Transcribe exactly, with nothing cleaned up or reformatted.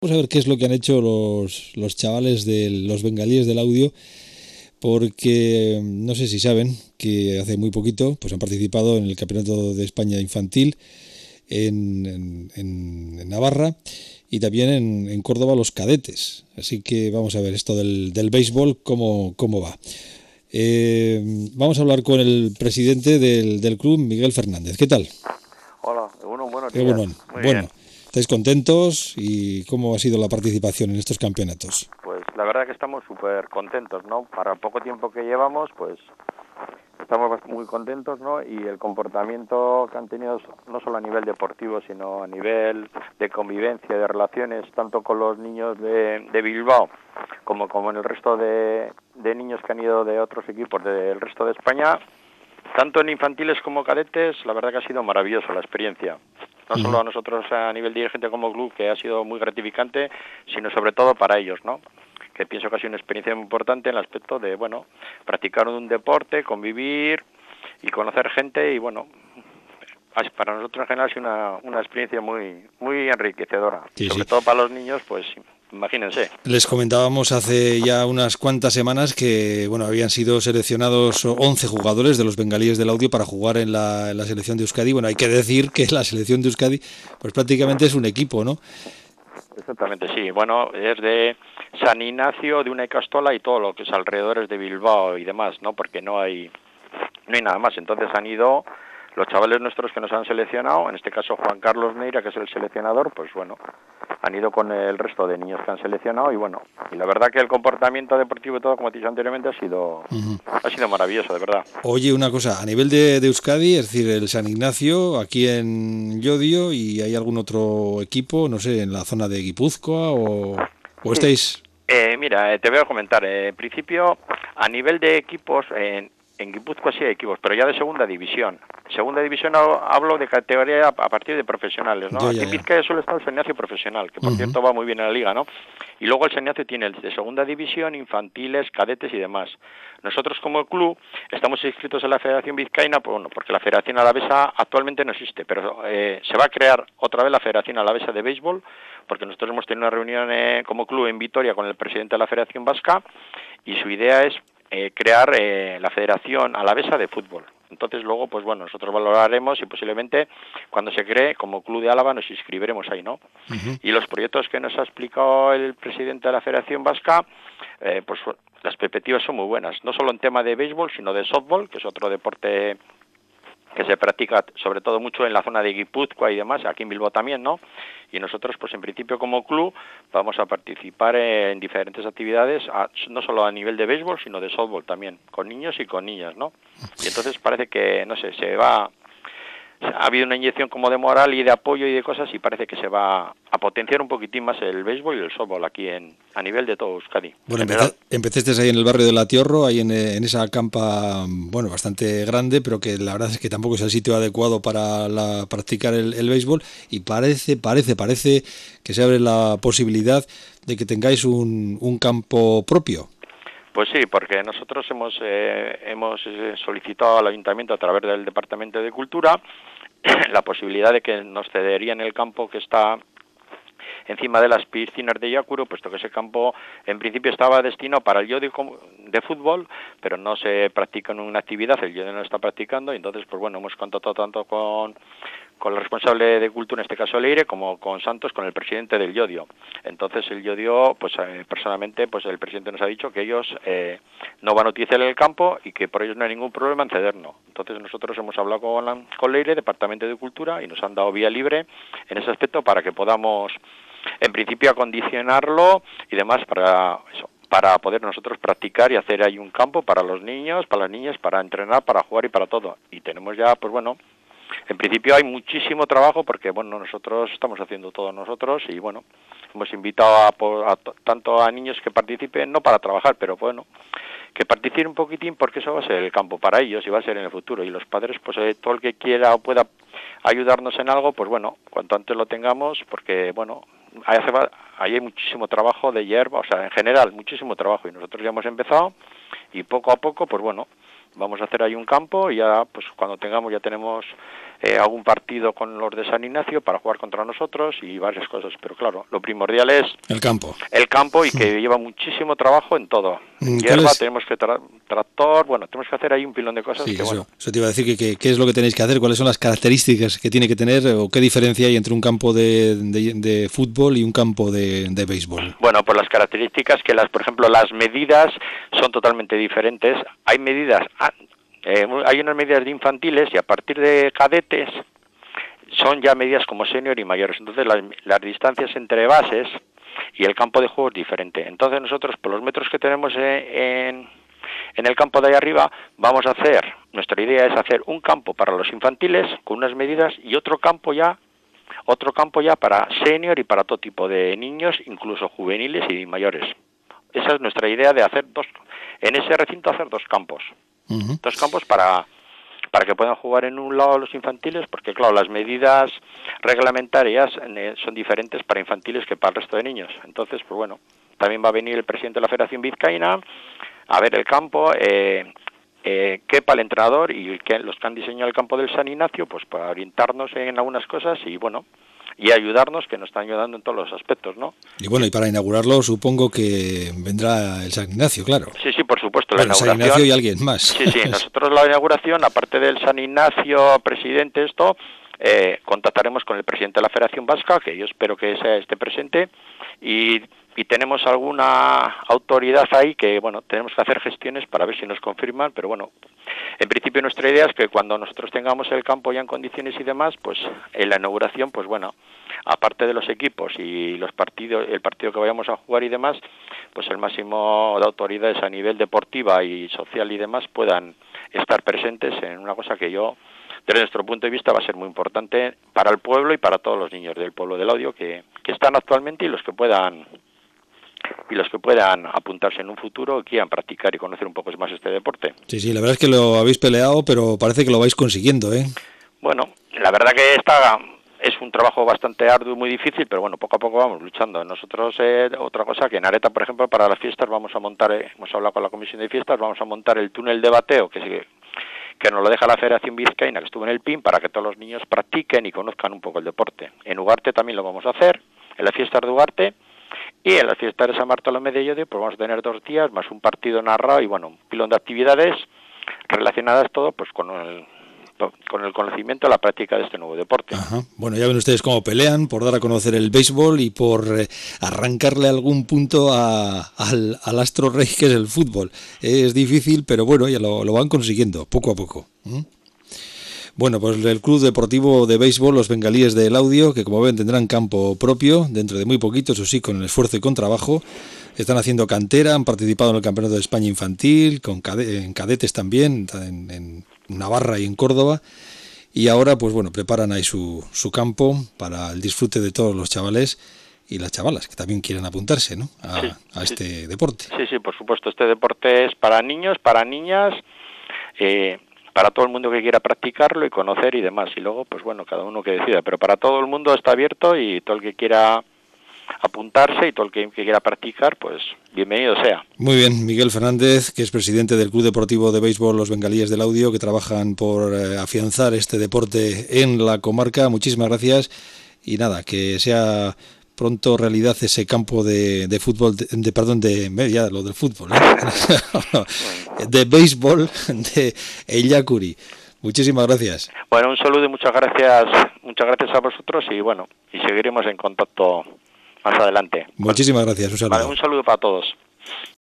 Vamos a ver qué es lo que han hecho los, los chavales de los bengalíes del audio, porque no sé si saben que hace muy poquito pues han participado en el Campeonato de España Infantil en, en- en- en Navarra y también en, en Córdoba los cadetes. Así que vamos a ver esto del, del béisbol, cómo, cómo va. Eh, vamos a hablar con el presidente del, del club, Miguel Fernández. ¿Qué tal? Hola, bueno, buenos Eh, días. bueno, Muy bueno, bien. ¿estáis contentos? ¿Y cómo ha sido la participación en estos campeonatos? Pues la verdad que estamos súper contentos, ¿no? Para el poco tiempo que llevamos, pues estamos bast- muy contentos, ¿no? Y el comportamiento que han tenido, no solo a nivel deportivo, sino a nivel de convivencia, de relaciones, tanto con los niños de, de Bilbao como, como en el resto de, de niños que han ido de otros equipos del resto de España, tanto en infantiles como cadetes, la verdad que ha sido maravillosa la experiencia. No solo Ujú. a nosotros a nivel dirigente como club, que ha sido muy gratificante, sino sobre todo para ellos, ¿no? Que pienso que ha sido una experiencia muy importante en el aspecto de, bueno, practicar un deporte, convivir y conocer gente y, bueno, para nosotros en general ha sido una, una experiencia muy, muy enriquecedora. Y Sí, sí. sobre todo para los niños, pues imagínense. Les comentábamos hace ya unas cuantas semanas que bueno habían sido seleccionados once jugadores de los bengalíes del audio para jugar en la, en la selección de Euskadi. Bueno, hay que decir que la selección de Euskadi pues prácticamente es un equipo, ¿no? Exactamente, sí. Bueno, es de San Ignacio, de una Castola y todo lo que es alrededores de Bilbao y demás, ¿no? Porque no hay no hay nada más. Entonces han ido los chavales nuestros que nos han seleccionado, en este caso Juan Carlos Neira, que es el seleccionador, pues bueno, han ido con el resto de niños que han seleccionado y bueno, y la verdad que el comportamiento deportivo y todo, como te he dicho anteriormente, ha sido Ujú. ha sido maravilloso, de verdad. Oye, una cosa, a nivel de, de Euskadi, es decir, el San Ignacio, aquí en Llodio, y hay algún otro equipo, no sé, en la zona de Guipúzcoa o, o Sí, estáis... eh, mira, eh, te voy a comentar. Eh, en principio, a nivel de equipos, en, en Guipúzcoa sí hay equipos, pero ya de segunda división. Segunda división ha- hablo de categoría a, a partir de profesionales, ¿no? Ya, Aquí ya, en ya. Vizcaya solo está el San Ignacio profesional, que por Ujú. cierto va muy bien en la liga, ¿no? Y luego el San Ignacio tiene el de segunda división, infantiles, cadetes y demás. Nosotros como club estamos inscritos en la Federación Vizcaína, pues, bueno, porque la Federación Alavesa actualmente no existe, pero eh, se va a crear otra vez la Federación Alavesa de Béisbol, porque nosotros hemos tenido una reunión eh, como club en Vitoria con el presidente de la Federación Vasca y su idea es eh, crear eh, la Federación Alavesa de Fútbol. Entonces luego, pues bueno, nosotros valoraremos y posiblemente cuando se cree como Club de Álava nos inscribiremos ahí, ¿no? Ujú. Y los proyectos que nos ha explicado el presidente de la Federación Vasca, eh, pues las perspectivas son muy buenas, no solo en tema de béisbol, sino de softball, que es otro deporte que se practica sobre todo mucho en la zona de Guipúzcoa y demás, aquí en Bilbao también, ¿no? Y nosotros, pues en principio como club, vamos a participar en diferentes actividades, a- no solo a nivel de béisbol, sino de softball también, con niños y con niñas, ¿no? Y entonces parece que, no sé, se va... Ha habido una inyección como de moral y de apoyo y de cosas y parece que se va a potenciar un poquitín más el béisbol y el softball aquí en a nivel de todo Euskadi, en Bueno, general. empeza- empezaste ahí en el barrio de La Tiorro, ahí en, eh, en esa campa, bueno, bastante grande, pero que la verdad es que tampoco es el sitio adecuado para la- practicar el, el béisbol y parece, parece, parece que se abre la posibilidad de que tengáis un, un campo propio. Pues sí, porque nosotros hemos eh, hemos eh, solicitado al ayuntamiento a través del Departamento de Cultura la posibilidad de que nos cederían el campo que está encima de las piscinas de Yacuro, puesto que ese campo en principio estaba destinado para el yodio de fútbol, pero no se practica en una actividad, el yodio no está practicando, y entonces pues bueno, hemos contactado tanto con con el responsable de cultura, en este caso Leire, como con Santos, con el presidente del Yodio. Entonces el Yodio, pues eh, personalmente, pues el presidente nos ha dicho que ellos eh, no van a utilizar el campo y que por ellos no hay ningún problema en cedernos. Entonces nosotros hemos hablado con, la, con Leire, Departamento de Cultura, y nos han dado vía libre en ese aspecto para que podamos, en principio, acondicionarlo y demás para eso, para poder nosotros practicar y hacer ahí un campo para los niños, para las niñas, para entrenar, para jugar y para todo. Y tenemos ya, pues bueno, en principio hay muchísimo trabajo porque, bueno, nosotros estamos haciendo todo nosotros y, bueno, hemos invitado a, a, a tanto a niños que participen, no para trabajar, pero bueno, que participen un poquitín porque eso va a ser el campo para ellos y va a ser en el futuro. Y los padres, pues eh, todo el que quiera o pueda ayudarnos en algo, pues bueno, cuanto antes lo tengamos, porque, bueno, ahí, hace, ahí hay muchísimo trabajo de hierba, o sea, en general, muchísimo trabajo y nosotros ya hemos empezado y poco a poco, pues bueno, vamos a hacer ahí un campo y ya, pues cuando tengamos, ya tenemos eh, algún partido con los de San Ignacio para jugar contra nosotros y varias cosas, pero claro, lo primordial es el campo. El campo y que lleva muchísimo trabajo en todo. En hierba es? tenemos que tra tractor, bueno, tenemos que hacer ahí un pilón de cosas. Sí, que, eso, bueno. eso te iba a decir, que, que, qué es lo que tenéis que hacer, cuáles son las características que tiene que tener o qué diferencia hay entre un campo de, de, de fútbol y un campo de, de béisbol. Bueno, pues las características que las, por ejemplo, las medidas son totalmente diferentes. Hay medidas, eh, hay unas medidas de infantiles y a partir de cadetes son ya medidas como senior y mayores. Entonces las, las distancias entre bases y el campo de juego es diferente. Entonces nosotros, por los metros que tenemos en, en el campo de ahí arriba, vamos a hacer, nuestra idea es hacer un campo para los infantiles con unas medidas y otro campo ya, otro campo ya para senior y para todo tipo de niños, incluso juveniles y mayores. Esa es nuestra idea de hacer dos, en ese recinto hacer dos campos. Uh-huh. Dos campos para... para que puedan jugar en un lado los infantiles, porque claro, las medidas reglamentarias son diferentes para infantiles que para el resto de niños. Entonces, pues bueno, también va a venir el presidente de la Federación Vizcaína a ver el campo, eh, eh, quepa el entrenador y que los que han diseñado el campo del San Ignacio, pues para orientarnos en algunas cosas y bueno, y ayudarnos, que nos están ayudando en todos los aspectos, ¿no? Y bueno, y para inaugurarlo supongo que vendrá el San Ignacio, claro. Sí, sí, por supuesto, bueno, la inauguración. San Ignacio y alguien más. Sí, sí, nosotros la inauguración, aparte del San Ignacio, presidente, esto, eh, contactaremos con el presidente de la Federación Vasca, que yo espero que sea esté presente, y, y tenemos alguna autoridad ahí que, bueno, tenemos que hacer gestiones para ver si nos confirman, pero bueno, en principio nuestra idea es que cuando nosotros tengamos el campo ya en condiciones y demás, pues en la inauguración, pues bueno, aparte de los equipos y los partidos, el partido que vayamos a jugar y demás, pues el máximo de autoridades a nivel deportiva y social y demás puedan estar presentes en una cosa que yo, desde nuestro punto de vista, va a ser muy importante para el pueblo y para todos los niños del pueblo del Laudio que, que están actualmente y los que puedan y los que puedan apuntarse en un futuro y quieran practicar y conocer un poco más este deporte. Sí, sí, la verdad es que lo habéis peleado, pero parece que lo vais consiguiendo, ¿eh? Bueno, la verdad que está... es un trabajo bastante arduo y muy difícil, pero bueno, poco a poco vamos luchando. Nosotros, eh, otra cosa, que en Areta, por ejemplo, para las fiestas vamos a montar, eh, hemos hablado con la comisión de fiestas, vamos a montar el túnel de bateo, que, que, que nos lo deja la Federación Vizcaína, que estuvo en el P I N, para que todos los niños practiquen y conozcan un poco el deporte. En Ugarte también lo vamos a hacer, en las fiestas de Ugarte, y en las fiestas de San Bartolomé de Llodio, pues vamos a tener dos días, más un partido narrado y, bueno, un pilón de actividades relacionadas todo, pues con el... con el conocimiento de la práctica de este nuevo deporte. Ajá. Bueno, ya ven ustedes cómo pelean por dar a conocer el béisbol y por eh, arrancarle algún punto a, al, al astro rey que es el fútbol. Es difícil, pero bueno, ya lo, lo van consiguiendo, poco a poco. ¿Mm? Bueno, pues el Club Deportivo de Béisbol, los Bengalíes del Laudio, que como ven tendrán campo propio dentro de muy poquito, eso sí, con el esfuerzo y con trabajo. Están haciendo cantera, han participado en el Campeonato de España Infantil, con cade- en cadetes también, en, en Navarra y en Córdoba, y ahora pues bueno, preparan ahí su, su campo para el disfrute de todos los chavales y las chavalas que también quieren apuntarse, ¿no? a, sí, a este sí. deporte. Sí, sí, por supuesto, este deporte es para niños, para niñas, eh, para todo el mundo que quiera practicarlo y conocer y demás, y luego pues bueno, cada uno que decida, pero para todo el mundo está abierto y todo el que quiera apuntarse y todo el que, que quiera practicar, pues bienvenido sea. Muy bien, Miguel Fernández, que es presidente del Club Deportivo de Béisbol Los Bengalíes del Laudio, que trabajan por eh, afianzar este deporte en la comarca. Muchísimas gracias y nada, que sea pronto realidad ese campo de, de fútbol, de, de perdón, de ya lo del fútbol, ¿eh? de béisbol de Illacuri. Muchísimas gracias. Bueno, un saludo y muchas gracias, muchas gracias a vosotros y bueno, y seguiremos en contacto más adelante. Muchísimas gracias, un saludo. Vale, un saludo para todos.